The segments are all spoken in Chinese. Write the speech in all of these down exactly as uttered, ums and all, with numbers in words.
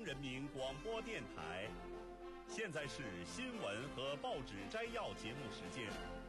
央人民广播电台。现在是新闻和报纸摘要节目时间。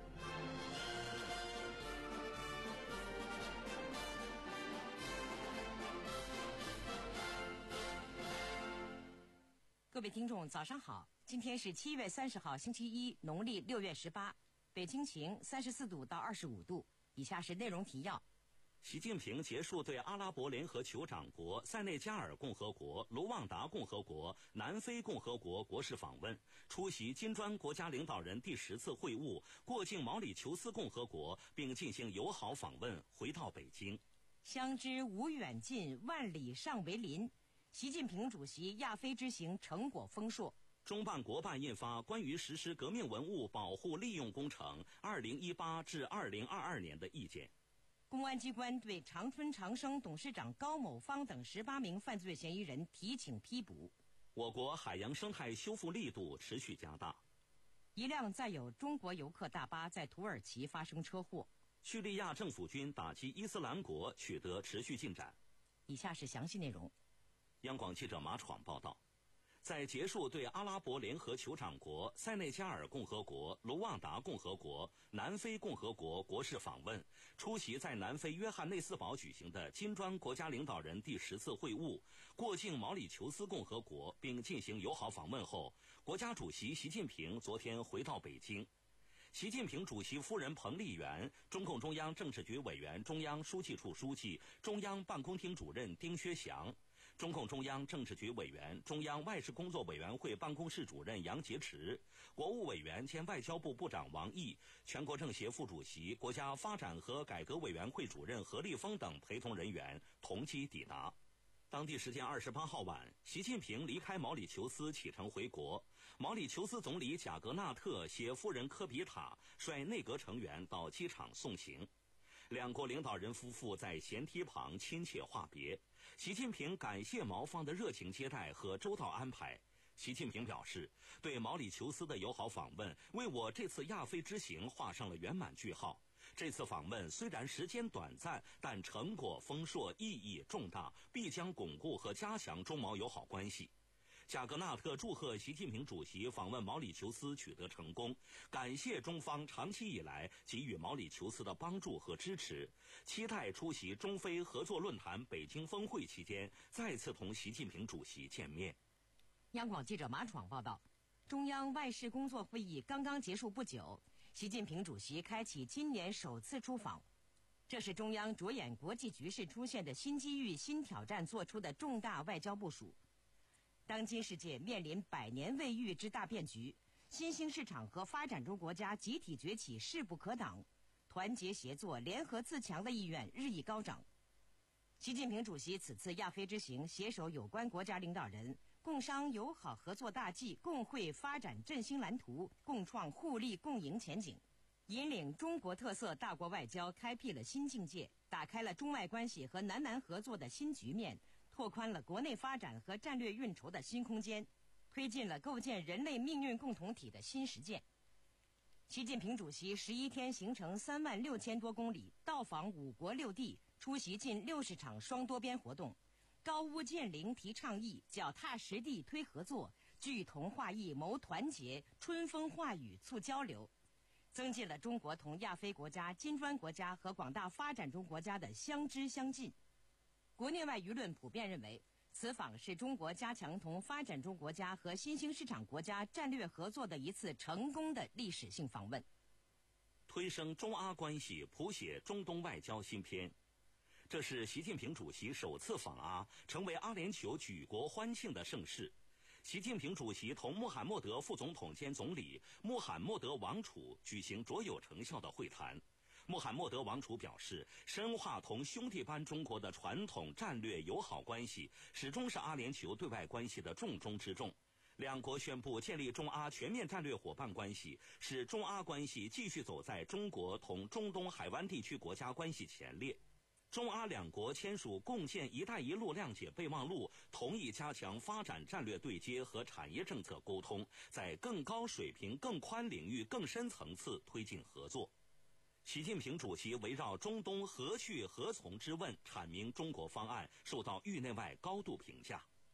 各位听众早上好，今天是七月三十号星期一，农历六月十八，北京晴，三十四度到二十五度。以下是内容提要。 习近平结束对阿拉伯联合酋长国、塞内加尔共和国、卢旺达共和国、南非共和国国事访问，出席金砖国家领导人第十次会晤，过境毛里求斯共和国，并进行友好访问，回到北京。 相知无远近，万里尚为邻。习近平主席亚非之行成果丰硕。 中办国办印发关于实施革命文物保护利用工程二零一八至二零二二年的意见。 公安机关对长春长生董事长高某芳等十八名犯罪嫌疑人提请批捕。 我国海洋生态修复力度持续加大。 一辆载有中国游客大巴在土耳其发生车祸。 叙利亚政府军打击伊斯兰国取得持续进展。 以下是详细内容。 央广记者马闯报道，在结束对阿拉伯联合酋长国、塞内加尔共和国、卢旺达共和国、南非共和国国事访问，出席在南非约翰内斯堡举行的金砖国家领导人第十次会晤，过境毛里求斯共和国，并进行友好访问后，国家主席习近平昨天回到北京。习近平主席夫人彭丽媛、中共中央政治局委员、中央书记处书记、中央办公厅主任丁薛祥，中共中央政治局委员、中央外事工作委员会办公室主任杨洁篪，国务委员兼外交部部长王毅，全国政协副主席、国家发展和改革委员会主任何立峰等陪同人员同机抵达。当地时间二十八号晚，习近平离开毛里求斯启程回国。毛里求斯总理贾格纳特携夫人科比塔率内阁成员到机场送行。两国领导人夫妇在舷梯旁亲切话别。习近平感谢毛方的热情接待和周到安排。习近平表示，对毛里求斯的友好访问为我这次亚非之行画上了圆满句号。这次访问虽然时间短暂，但成果丰硕，意义重大，必将巩固和加强中毛友好关系。贾格纳特祝贺习近平主席访问毛里求斯取得成功，感谢中方长期以来给予毛里求斯的帮助和支持，期待出席中非合作论坛北京峰会期间再次同习近平主席见面。 央广记者马闯报道，中央外事工作会议刚刚结束不久，习近平主席开启今年首次出访，这是中央着眼国际局势出现的新机遇、新挑战做出的重大外交部署。当今世界面临百年未遇之大变局，新兴市场和发展中国家集体崛起势不可挡，团结协作、联合自强的意愿日益高涨。习近平主席此次亚非之行携手有关国家领导人，共商友好合作大计，共绘发展振兴蓝图，共创互利共赢前景，引领中国特色大国外交开辟了新境界，打开了中外关系和南南合作的新局面，拓宽了国内发展和战略运筹的新空间，推进了构建人类命运共同体的新实践。习近平主席十一天行程三万六千多公里，到访五国六地，出席近六十场双多边活动，高屋建瓴提倡议，脚踏实地推合作，聚同化异谋团结，春风化雨促交流，增进了中国同亚非国家、金砖国家和广大发展中国家的相知相近。国内外舆论普遍认为，此访是中国加强同发展中国家和新兴市场国家战略合作的一次成功的历史性访问。 推升中阿关系，谱写中东外交新篇。这是习近平主席首次访阿，成为阿联酋举国欢庆的盛事。习近平主席同穆罕默德副总统兼总理穆罕默德王储举行卓有成效的会谈。穆罕默德王储表示，深化同兄弟般中国的传统战略友好关系，始终是阿联酋对外关系的重中之重。两国宣布建立中阿全面战略伙伴关系，使中阿关系继续走在中国同中东海湾地区国家关系前列。中阿两国签署共建“一带一路”谅解备忘录，同意加强发展战略对接和产业政策沟通，在更高水平、更宽领域、更深层次推进合作。习近平主席围绕中东何去何从之问阐明中国方案，受到域内外高度评价。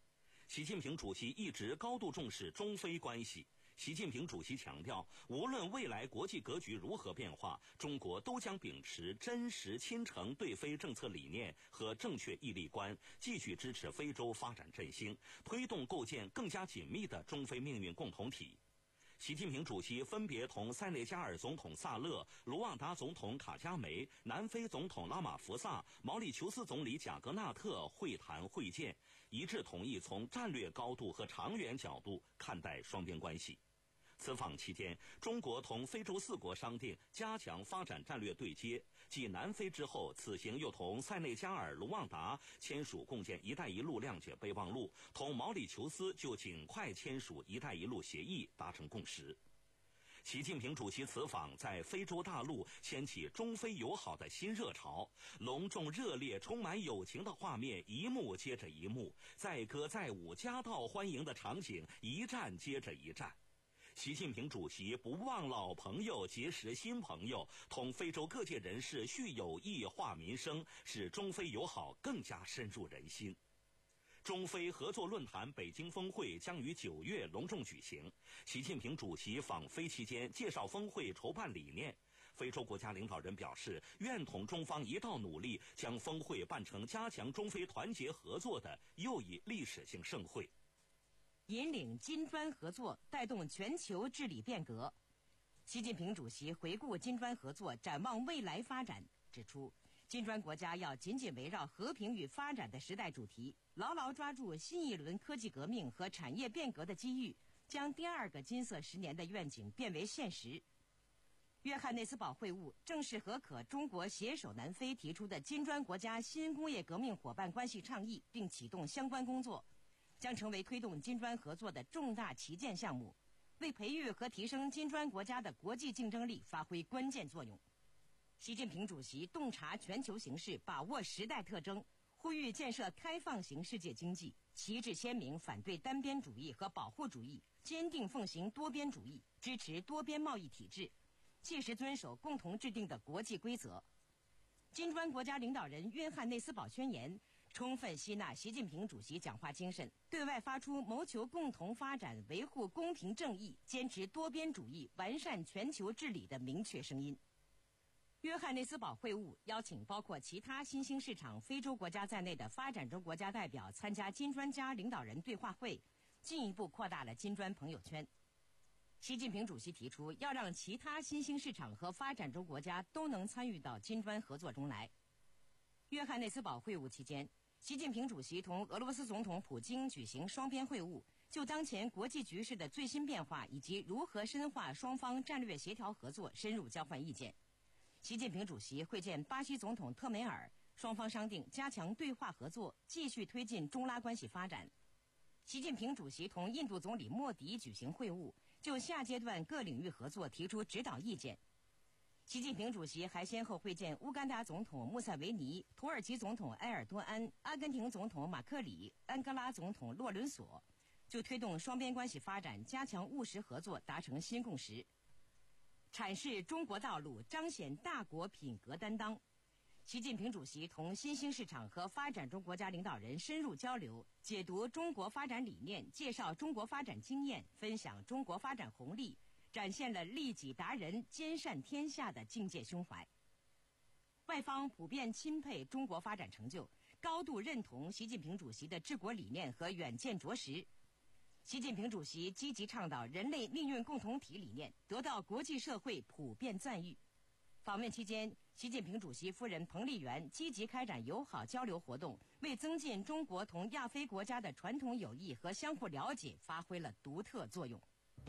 习近平主席一直高度重视中非关系。习近平主席强调，无论未来国际格局如何变化，中国都将秉持真实亲诚对非政策理念和正确毅力观，继续支持非洲发展振兴，推动构建更加紧密的中非命运共同体。习近平主席分别同塞内加尔总统萨勒、卢旺达总统卡加梅、南非总统拉马福萨、毛里求斯总理贾格纳特会谈会见，一致同意从战略高度和长远角度看待双边关系。此访期间，中国同非洲四国商定加强发展战略对接，继南非之后，此行又同塞内加尔、卢旺达签署共建“一带一路”谅解备忘录，同毛里求斯就尽快签署“一带一路”协议达成共识。习近平主席此访在非洲大陆掀起中非友好的新热潮，隆重热烈、充满友情的画面一幕接着一幕，载歌载舞、夹道欢迎的场景一站接着一站。习近平主席不忘老朋友，结识新朋友，同非洲各界人士叙友谊、话民生，使中非友好更加深入人心。中非合作论坛北京峰会将于九月隆重举行。习近平主席访非期间介绍峰会筹办理念。非洲国家领导人表示，愿同中方一道努力，将峰会办成加强中非团结合作的又一历史性盛会。 引领金砖合作，带动全球治理变革。习近平主席回顾金砖合作，展望未来发展，指出，金砖国家要紧紧围绕和平与发展的时代主题，牢牢抓住新一轮科技革命和产业变革的机遇，将第二个金色十年的愿景变为现实。约翰内斯堡会晤正式核可中国携手南非提出的金砖国家新工业革命伙伴关系倡议，并启动相关工作，将成为推动金砖合作的重大旗舰项目，为培育和提升金砖国家的国际竞争力发挥关键作用。习近平主席洞察全球形势，把握时代特征，呼吁建设开放型世界经济，旗帜鲜明反对单边主义和保护主义，坚定奉行多边主义，支持多边贸易体制，切实遵守共同制定的国际规则。金砖国家领导人约翰内斯堡宣言充分吸纳习近平主席讲话精神，对外发出谋求共同发展、维护公平正义、坚持多边主义、完善全球治理的明确声音。约翰内斯堡会晤邀请包括其他新兴市场非洲国家在内的发展中国家代表参加金砖家领导人对话会，进一步扩大了金砖朋友圈。习近平主席提出，要让其他新兴市场和发展中国家都能参与到金砖合作中来。约翰内斯堡会晤期间，习近平主席同俄罗斯总统普京举行双边会晤，就当前国际局势的最新变化以及如何深化双方战略协调合作深入交换意见。习近平主席会见巴西总统特梅尔，双方商定加强对话合作，继续推进中拉关系发展。习近平主席同印度总理莫迪举行会晤，就下阶段各领域合作提出指导意见。习近平主席还先后会见乌干达总统穆塞维尼、土耳其总统埃尔多安、阿根廷总统马克里、安哥拉总统洛伦索，就推动双边关系发展加强务实合作达成新共识，阐释中国道路，彰显大国品格担当。习近平主席同新兴市场和发展中国家领导人深入交流，解读中国发展理念，介绍中国发展经验，分享中国发展红利，展现了利己达人、兼善天下的境界胸怀。外方普遍钦佩中国发展成就，高度认同习近平主席的治国理念和远见卓识。习近平主席积极倡导人类命运共同体理念，得到国际社会普遍赞誉。访问期间，习近平主席夫人彭丽媛积极开展友好交流活动，为增进中国同亚非国家的传统友谊和相互了解发挥了独特作用。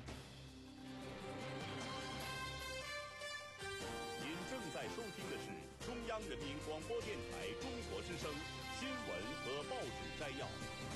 您正在收听的是中央人民广播电台中国之声新闻和报纸摘要。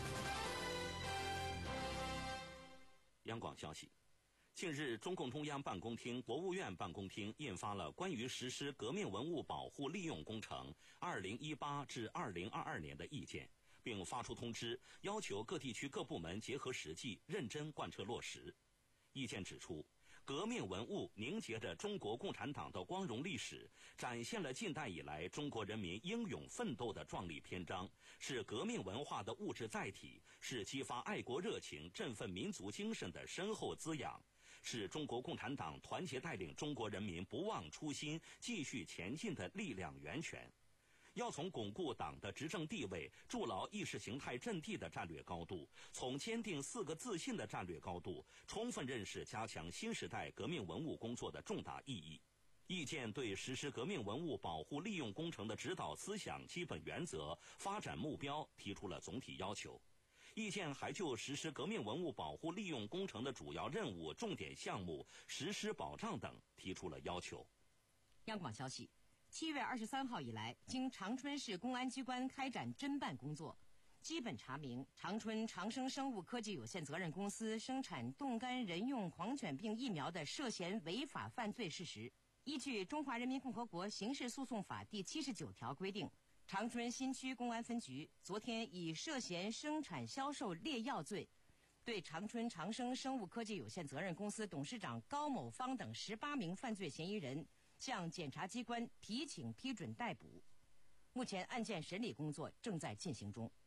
央广消息，近日，中共中央办公厅、国务院办公厅印发了关于实施革命文物保护利用工程二零一八至二零二二年的意见，并发出通知，要求各地区各部门结合实际，认真贯彻落实。意见指出， 革命文物凝结着中国共产党的光荣历史，展现了近代以来中国人民英勇奋斗的壮丽篇章，是革命文化的物质载体，是激发爱国热情、振奋民族精神的深厚滋养，是中国共产党团结带领中国人民不忘初心、继续前进的力量源泉。要从巩固党的执政地位、筑牢意识形态阵地的战略高度，从坚定四个自信的战略高度，充分认识加强新时代革命文物工作的重大意义。意见对实施革命文物保护利用工程的指导思想、基本原则、发展目标提出了总体要求。意见还就实施革命文物保护利用工程的主要任务、重点项目、实施保障等提出了要求。 央广消息，七月二十三号以来，经长春市公安机关开展侦办工作，基本查明长春长生生物科技有限责任公司生产冻干人用狂犬病疫苗的涉嫌违法犯罪事实。依据《中华人民共和国刑事诉讼法》第七十九条规定，长春新区公安分局昨天以涉嫌生产销售劣药罪，对长春长生生物科技有限责任公司董事长高某芳等十八名犯罪嫌疑人向检察机关提请批准逮捕。目前案件审理工作正在进行中。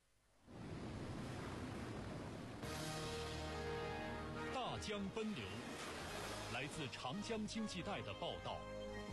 大江奔流，来自长江经济带的报道。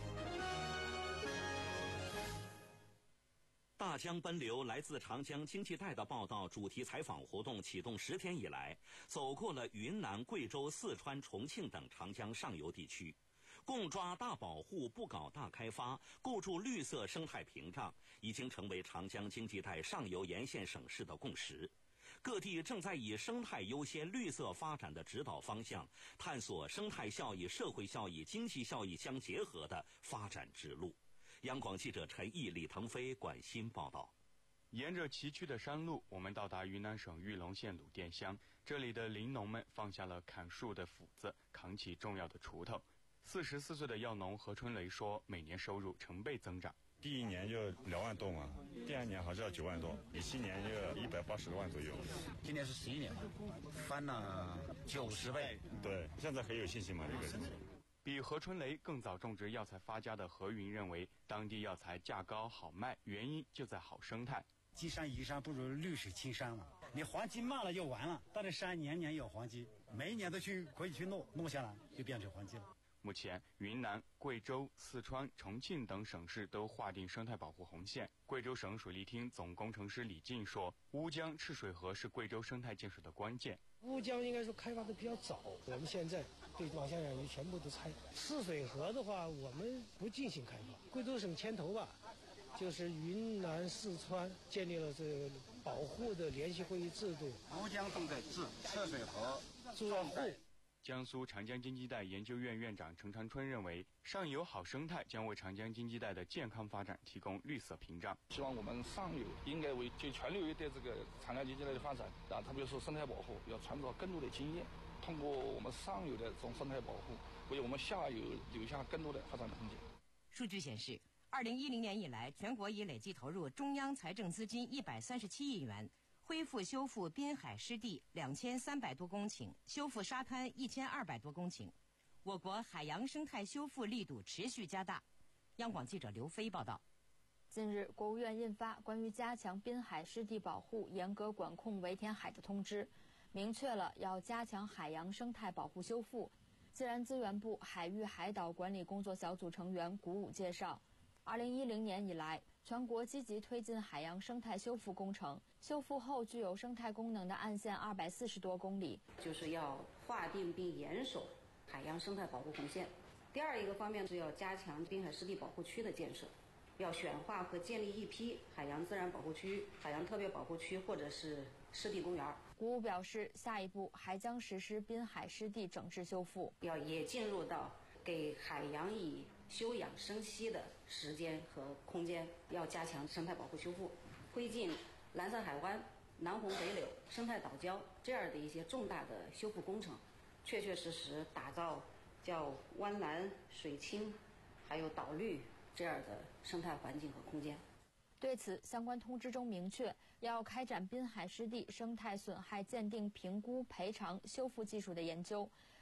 大江奔流来自长江经济带的报道主题采访活动启动十天以来，走过了云南、贵州、四川、重庆等长江上游地区，共抓大保护，不搞大开发，构筑绿色生态屏障，已经成为长江经济带上游沿线省市的共识。各地正在以生态优先、绿色发展的指导方向，探索生态效益、社会效益、经济效益相结合的发展之路。央广记者陈毅、李腾飞管新报道。 沿着崎岖的山路，我们到达云南省玉龙县鲁甸乡，这里的林农们放下了砍树的斧子，扛起重要的锄头。四十四岁的药农何春雷说，每年收入成倍增长。 第一年就两万多嘛，第二年好像要九万多，第七年就一百八十万左右。 今年是十一年，翻了九十倍。 对，现在很有信心嘛，这个事情。 比何春雷更早种植药材发家的何云认为，当地药材价高好卖，原因就在好生态。 积山移山不如绿水青山嘛，你黄金卖了就完了，但是山年年有黄金，每一年都去可以去弄，弄下来就变成黄金了。 目前，云南、贵州、四川、重庆等省市都划定生态保护红线。贵州省水利厅总工程师李进说，乌江赤水河是贵州生态建设的关键。 乌江应该说开发的比较早，我们现在对网下养鱼全部都拆。赤水河的话，我们不进行开发。贵州省牵头吧，就是云南、四川建立了这个保护的联席会议制度。 乌江重在治，赤水河重在护。 江苏长江经济带研究院院长程长春认为，上游好生态将为长江经济带的健康发展提供绿色屏障。 希望我们上游应该为就全流域的这个长江经济带的发展啊，特别是生态保护，要传播更多的经验，通过我们上游的这种生态保护，为我们下游留下更多的发展空间。 数据显示，二零一零年以来，全国已累计投入中央财政资金一百三十七亿元。恢复修复滨海湿地两千三百多公顷，修复沙滩一千二百多公顷。我国海洋生态修复力度持续加大。央广记者刘飞报道。 近日，国务院印发关于加强滨海湿地保护、严格管控围填海的通知，明确了要加强海洋生态保护修复。自然资源部海域海岛管理工作小组成员古武介绍，二零一零年以来，全国积极推进海洋生态修复工程，修复后具有生态功能的岸线二百四十多公里。 就是要划定并严守海洋生态保护红线。第二一个方面是要加强滨海湿地保护区的建设，要选划和建立一批海洋自然保护区、海洋特别保护区或者是湿地公园。 古武表示，下一步还将实施滨海湿地整治修复， 要也进入到给海洋以休养生息的时间和空间，要加强生态保护修复，推进蓝色海湾、南红北柳、生态岛礁这样的一些重大的修复工程，确确实实打造叫湾蓝水清还有岛绿这样的生态环境和空间。 对此，相关通知中明确，要开展滨海湿地生态损害鉴定、评估、赔偿、修复技术的研究，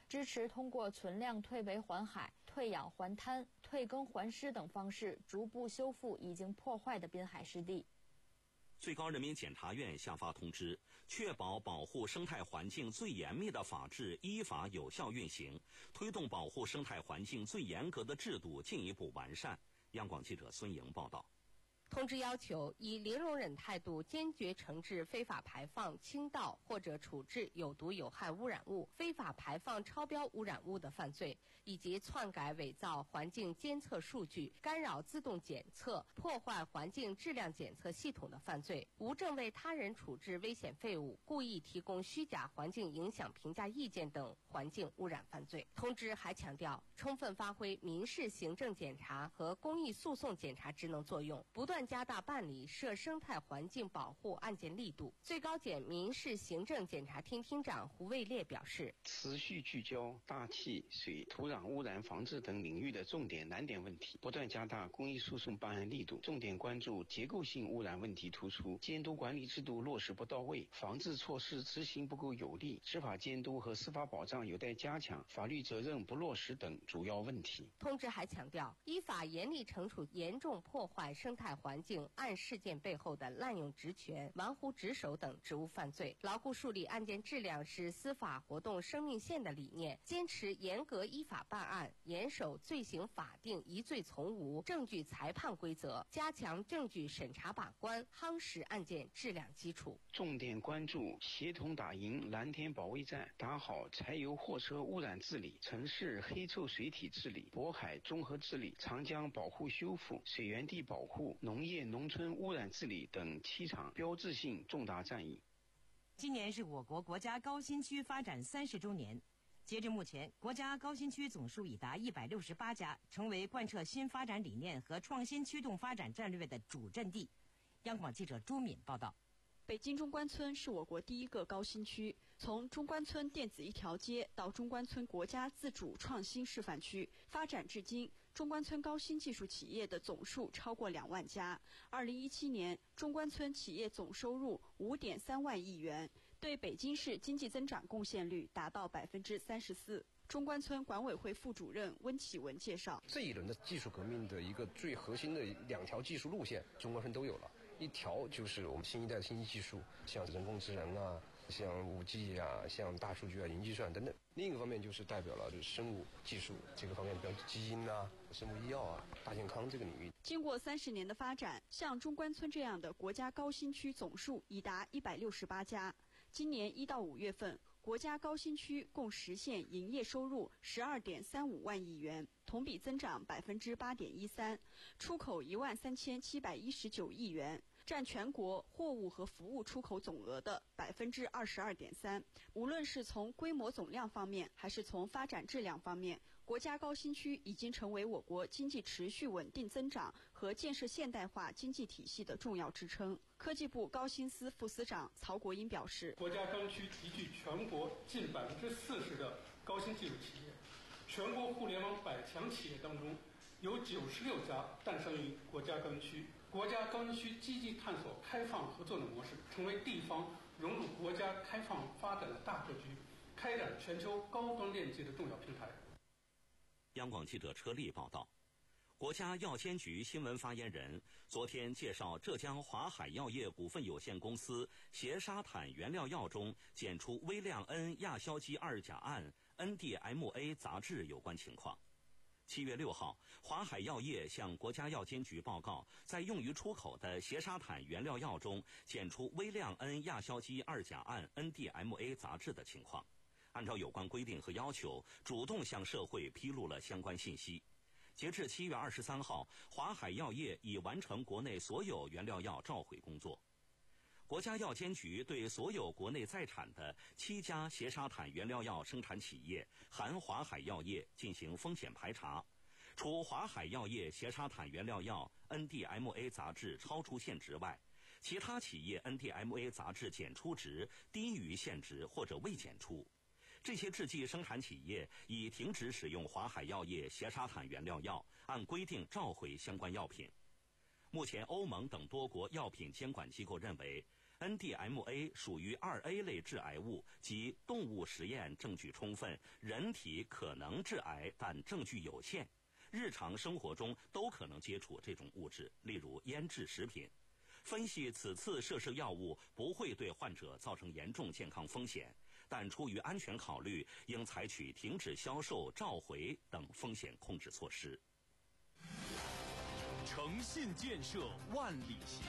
支持通过存量退围还海、退养还滩、退耕还湿等方式，逐步修复已经破坏的滨海湿地。 最高人民检察院下发通知，确保保护生态环境最严密的法治依法有效运行，推动保护生态环境最严格的制度进一步完善。央广记者孙莹报道。 通知要求以零容忍态度坚决惩治非法排放、倾倒或者处置有毒有害污染物、非法排放超标污染物的犯罪，以及篡改伪造环境监测数据、干扰自动检测、破坏环境质量检测系统的犯罪，无证为他人处置危险废物、故意提供虚假环境影响评价意见等环境污染犯罪。通知还强调，充分发挥民事行政检查和公益诉讼检查职能作用，不断加大办理涉生态环境保护案件力度。最高检民事行政检察厅厅长胡卫烈表示， 持续聚焦大气、水、土壤污染防治等领域的重点难点问题，不断加大公益诉讼办案力度，重点关注结构性污染问题突出、监督管理制度落实不到位、防治措施执行不够有力、执法监督和司法保障有待加强、法律责任不落实等主要问题。 通知还强调，依法严厉惩处严重破坏生态环境案事件背后的滥用职权、玩忽职守等职务犯罪，牢固树立案件质量是司法活动生命线的理念，坚持严格依法办案，严守罪行法定疑罪从无、证据裁判规则，加强证据审查把关，夯实案件质量基础。 重点关注协同打赢蓝天保卫战，打好柴油货车污染治理、城市黑臭水体治理、渤海综合治理、长江保护修复、水源地保护、农业农村污染治理等七场标志性重大战役。 今年是我国国家高新区发展三十周年，截至目前，国家高新区总数已达一百六十八家，成为贯彻新发展理念和创新驱动发展战略的主阵地。央广记者朱敏报道。 北京中关村是我国第一个高新区，从中关村电子一条街到中关村国家自主创新示范区，发展至今，中关村高新技术企业的总数超过两万家。二零一七年，中关村企业总收入五点三万亿元，对北京市经济增长贡献率达到百分之三十四。中关村管委会副主任温启文介绍， 这一轮的技术革命的一个最核心的两条技术路线，中关村都有了。一条就是我们新一代的信息技术，像人工智能啊，像五 G 啊，像大数据啊、云计算等等。另一个方面就是代表了就是生物技术这个方面，比如基因啊、生物医药啊、大健康这个领域。 经过三十年的发展，像中关村这样的国家高新区总数已达一百六十八家。今年一到五月份，国家高新区共实现营业收入十二点三五万亿元，同比增长百分之八点一三，出口一万三千七百一十九亿元，占全国货物和服务出口总额的百分之二十二点三。无论是从规模总量方面，还是从发展质量方面，国家高新区已经成为我国经济持续稳定增长和建设现代化经济体系的重要支撑。科技部高新司副司长曹国英表示， 国家高新区集聚全国近百分之四十的高新技术企业，全国互联网百强企业当中，有九十六家诞生于国家高新区。国家高新区积极探索开放合作的模式，成为地方融入国家开放发展的大格局，开展全球高端链接的重要平台。 央广记者车丽报道，国家药监局新闻发言人昨天介绍浙江华海药业股份有限公司协沙坦原料药中检出微量 N 亚硝基二甲胺 N D M A 杂质有关情况。七月六号，华海药业向国家药监局报告，在用于出口的协沙坦原料药中检出微量 N 亚硝基二甲胺 N D M A 杂质的情况。按照有关规定和要求，主动向社会披露了相关信息。截至七月二十三号，华海药业已完成国内所有原料药召回工作。国家药监局对所有国内在产的七家协沙坦原料药生产企业含华海药业进行风险排查，除华海药业协沙坦原料药 N D M A 杂质超出限值外，其他企业 N D M A 杂质检出值低于限值或者未检出。这些制剂生产企业已停止使用华海药业协沙坦原料药，按规定召回相关药品。目前，欧盟等多国药品监管机构认为 N D M A 属于二 A 类致癌物，即动物实验证据充分，人体可能致癌，但证据有限。日常生活中都可能接触这种物质，例如腌制食品。分析此次涉事药物不会对患者造成严重健康风险，但出于安全考虑，应采取停止销售、召回等风险控制措施。 诚信建设万里行。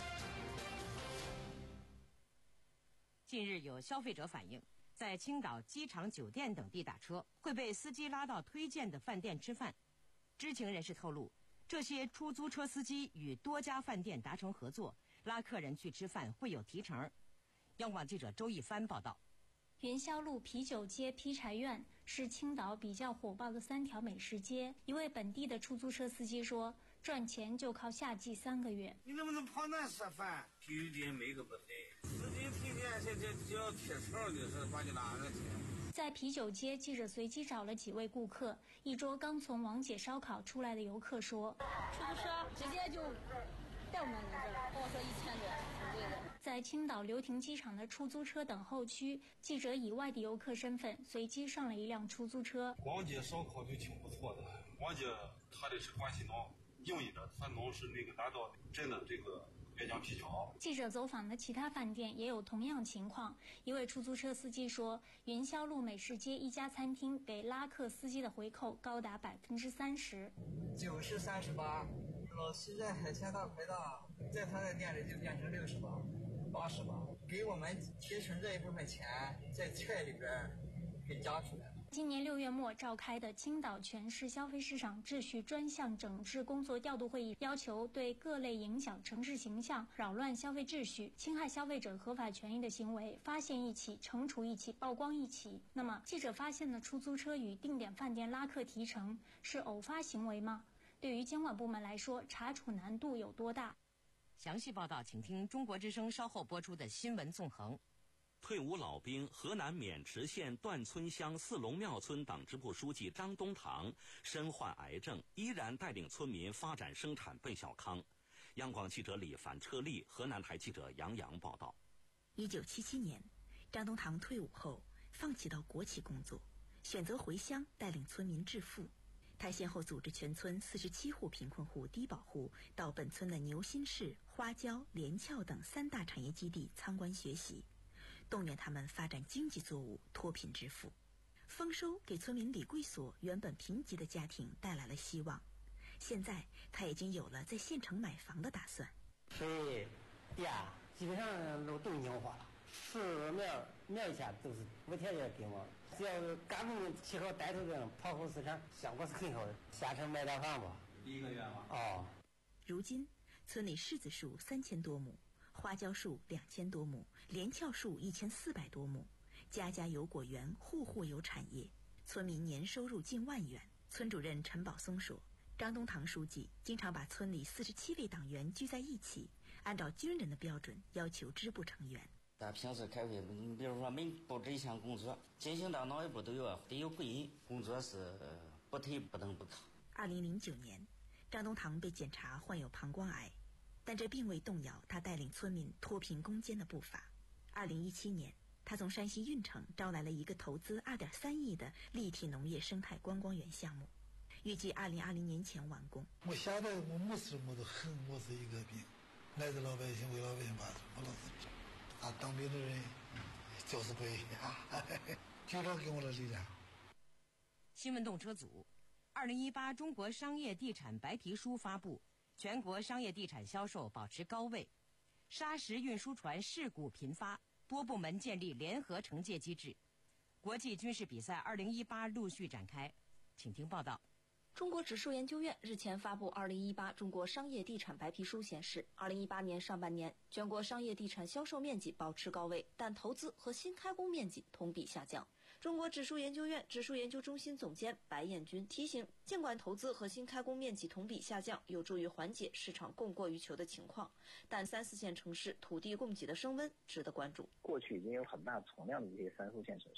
近日有消费者反映，在青岛机场、酒店等地打车，会被司机拉到推荐的饭店吃饭。知情人士透露，这些出租车司机与多家饭店达成合作，拉客人去吃饭会有提成。央广记者周一帆报道。 元宵路啤酒街劈柴院是青岛比较火爆的三条美食街。一位本地的出租车司机说，赚钱就靠夏季三个月。 你能不能跑那吃饭？啤酒店每个不对，司机提前现在只要贴条就是把你拉上去。 在啤酒街，记者随机找了几位顾客。一桌刚从王姐烧烤出来的游客说：“ 出租车直接就带我们来这儿，跟我说一千多，挺贵的。” 在青岛流亭机场的出租车等候区，记者以外地游客身份随机上了一辆出租车。 王姐烧烤就挺不错的，王姐她的是关西农，硬一的，她农是那个拿到真的这个原浆啤酒。 记者走访的其他饭店也有同样情况。一位出租车司机说，元宵路美食街一家餐厅给拉客司机的回扣高达百分之三十。 九是三十八，老西在海鲜大排档，在他的店里就变成六十八、八十八，给我们提成这一部分钱在菜里边给加出来了。 今年六月末召开的青岛全市消费市场秩序专项整治工作调度会议，要求对各类影响城市形象、扰乱消费秩序、侵害消费者合法权益的行为，发现一起、惩处一起、曝光一起。那么，记者发现的出租车与定点饭店拉客提成是偶发行为吗？对于监管部门来说，查处难度有多大？ 详细报道，请听中国之声稍后播出的新闻纵横。 退伍老兵、河南渑池县段村乡四龙庙村党支部书记张东堂身患癌症，依然带领村民发展生产奔小康。央广记者李凡、车丽，河南台记者杨洋报道。 一九七七年，张东堂退伍后放弃到国企工作，选择回乡带领村民致富。他先后组织全村四十七户贫困户、低保户到本村的牛心市、花椒、连翘等三大产业基地参观学习，动员他们发展经济作物，脱贫致富。丰收给村民李贵所原本贫瘠的家庭带来了希望。现在他已经有了在县城买房的打算。 水电基本上都都硬化了，树苗苗下都是无条件给我，只要干部起好带头这样跑后市场，效果是很好的。下城买套房吧， 一个月吗？ 哦。如今村里柿子树三千多亩，花椒树两千多亩，连翘树一千四百多亩，家家有果园，户户有产业，村民年收入近万元。村主任陈宝松说，张东堂书记经常把村里四十七位党员聚在一起，按照军人的标准要求支部成员。 咱平时开会，你比如说每布置一项工作，进行到哪一步都有得有回应，工作是不推不等不可。 二零零九年，张东堂被检查患有膀胱癌，但这并未动摇他带领村民脱贫攻坚的步伐。二零一七年，他从山西运城招来了一个投资二点三亿的立体农业生态观光园项目，预计二零二零年前完工。 我现在我没事我都恨我是一个兵，来自老百姓为老百姓办事，我老是啊，当兵的人就是不一样，就这给我的力量。 新闻动车组，二零一八中国商业地产白皮书发布，全国商业地产销售保持高位，砂石运输船事故频发，多部门建立联合惩戒机制。国际军事比赛二零一八陆续展开，请听报道。 中国指数研究院日前发布二零一八中国商业地产白皮书显示，二零一八年上半年全国商业地产销售面积保持高位，但投资和新开工面积同比下降。中国指数研究院指数研究中心总监白彦军提醒，尽管投资和新开工面积同比下降有助于缓解市场供过于求的情况，但三四线城市土地供给的升温值得关注。 过去已经有很大存量的这些三四线城市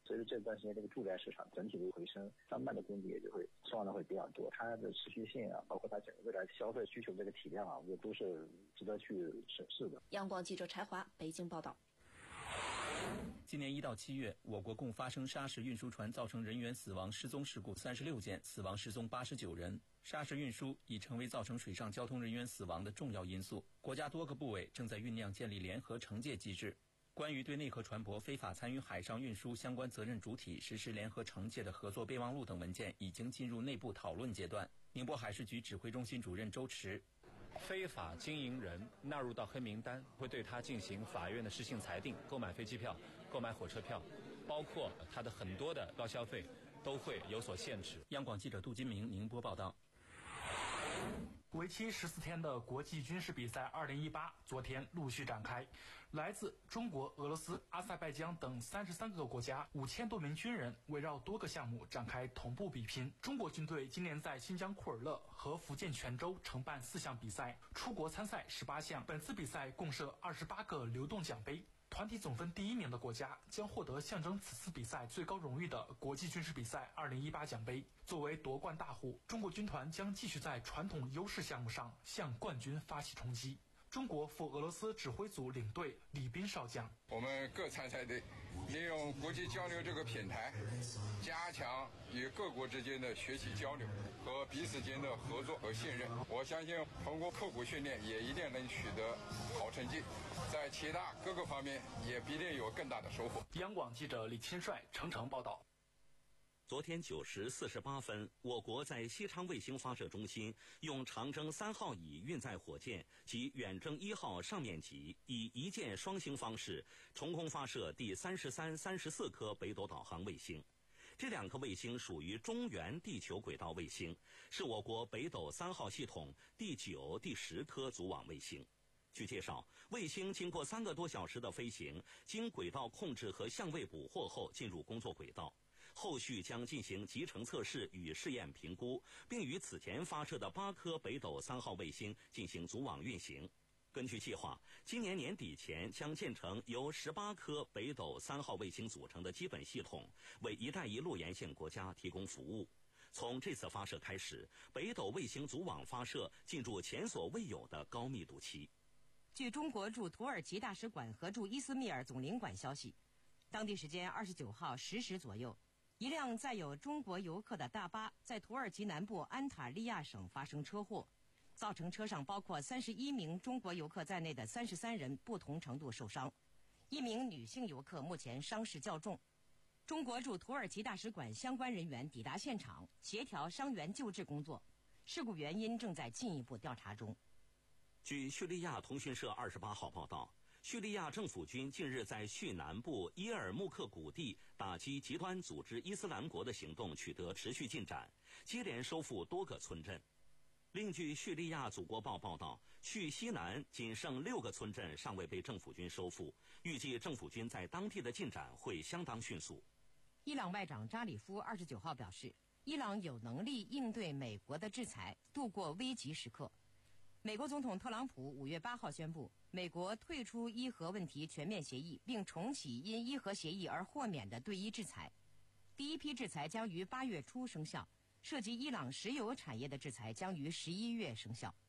所以这段时间这个住宅市场整体的回升，商办的供给也就会希望的会比较多，它的持续性啊，包括它整个未来消费需求这个体量啊，我觉得都是值得去审视的。 央广记者柴华北京报道。 今年一到七月，我国共发生砂石运输船造成人员死亡失踪事故三十六件，死亡失踪八十九人。砂石运输已成为造成水上交通人员死亡的重要因素。国家多个部委正在酝酿建立联合惩戒机制。关于对内河船舶非法参与海上运输相关责任主体实施联合惩戒的合作备忘录等文件已经进入内部讨论阶段。宁波海事局指挥中心主任周驰， 非法经营人纳入到黑名单，会对他进行法院的施行裁定，购买飞机票、购买火车票，包括他的很多的高消费都会有所限制。 央广记者杜金明宁波报道。 为期十四天的国际军事比赛二零一八昨天陆续展开，来自中国、俄罗斯、阿塞拜疆等三十三个国家五千多名军人围绕多个项目展开同步比拼。中国军队今年在新疆库尔勒和福建泉州承办四项比赛，出国参赛十八项。本次比赛共设二十八个流动奖杯。团体总分第一名的国家将获得象征此次比赛最高荣誉的国际军事比赛二零一八奖杯。作为夺冠大户，中国军团将继续在传统优势项目上向冠军发起冲击。中国赴俄罗斯指挥组领队李斌少将， 我们各参赛队利用国际交流这个平台，加强与各国之间的学习交流和彼此间的合作和信任。我相信通过刻苦训练也一定能取得好成绩，在其他各个方面也必定有更大的收获。 央广记者李钦帅程程报道。 昨天九时四十八分，我国在西昌卫星发射中心用长征三号乙运载火箭及远征一号上面级以一箭双星方式成功发射第三十三、三十四颗北斗导航卫星。这两颗卫星属于中原地球轨道卫星，是我国北斗三号系统第九、第十颗组网卫星。据介绍，卫星经过三个多小时的飞行，经轨道控制和相位捕获后进入工作轨道。后续将进行集成测试与试验评估，并与此前发射的八颗北斗三号卫星进行组网运行。根据计划，今年年底前将建成由十八颗北斗三号卫星组成的基本系统，为“一带一路”沿线国家提供服务。从这次发射开始，北斗卫星组网发射进入前所未有的高密度期。 据中国驻土耳其大使馆和驻伊斯密尔总领馆消息，当地时间二十九号十时左右，一辆载有中国游客的大巴在土耳其南部安塔利亚省发生车祸，造成车上包括三十一名中国游客在内的三十三人不同程度受伤，一名女性游客目前伤势较重。中国驻土耳其大使馆相关人员抵达现场，协调伤员救治工作，事故原因正在进一步调查中。 据叙利亚通讯社二十八号报道，叙利亚政府军近日在叙南部伊尔木克谷地打击极端组织伊斯兰国的行动取得持续进展，接连收复多个村镇。另据叙利亚祖国报报道，叙西南仅剩六个村镇尚未被政府军收复，预计政府军在当地的进展会相当迅速。 伊朗外长扎里夫二十九号表示，伊朗有能力应对美国的制裁，度过危急时刻。美国总统特朗普五月八号宣布，美国退出伊核问题全面协议，并重启因伊核协议而豁免的对伊制裁。第一批制裁将于八月初生效，涉及伊朗石油产业的制裁将于十一月生效。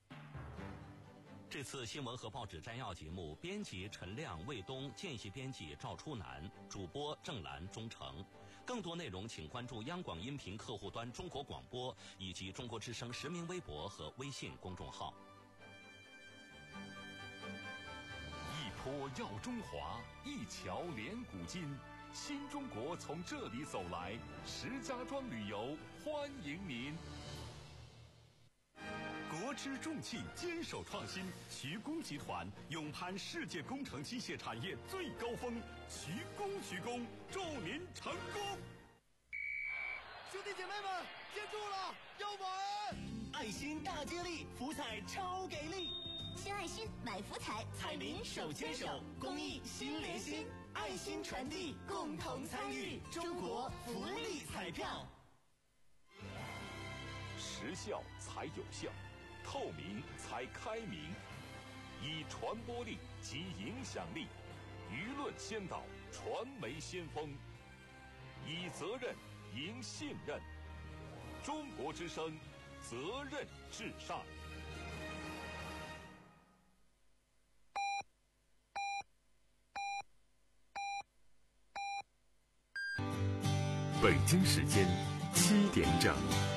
这次新闻和报纸摘要节目，编辑陈亮、魏东，见习编辑赵初南，主播郑兰、钟诚。更多内容请关注央广音频客户端中国广播以及中国之声实名微博和微信公众号。 一坡耀中华，一桥连古今，新中国从这里走来。石家庄旅游欢迎您。国之重器坚守创新，徐工集团勇攀世界工程机械产业最高峰，徐工徐工，祝您成功！ 兄弟姐妹们，接住了，要买！爱心大接力，福彩超给力！ 新爱心买福彩，彩民手牵手，公益心连心，爱心传递，共同参与，中国福利彩票。 实效才有效，透明才开明，以传播力及影响力，舆论先导，传媒先锋， 以责任赢信任。中国之声，责任至上。 北京时间七点整。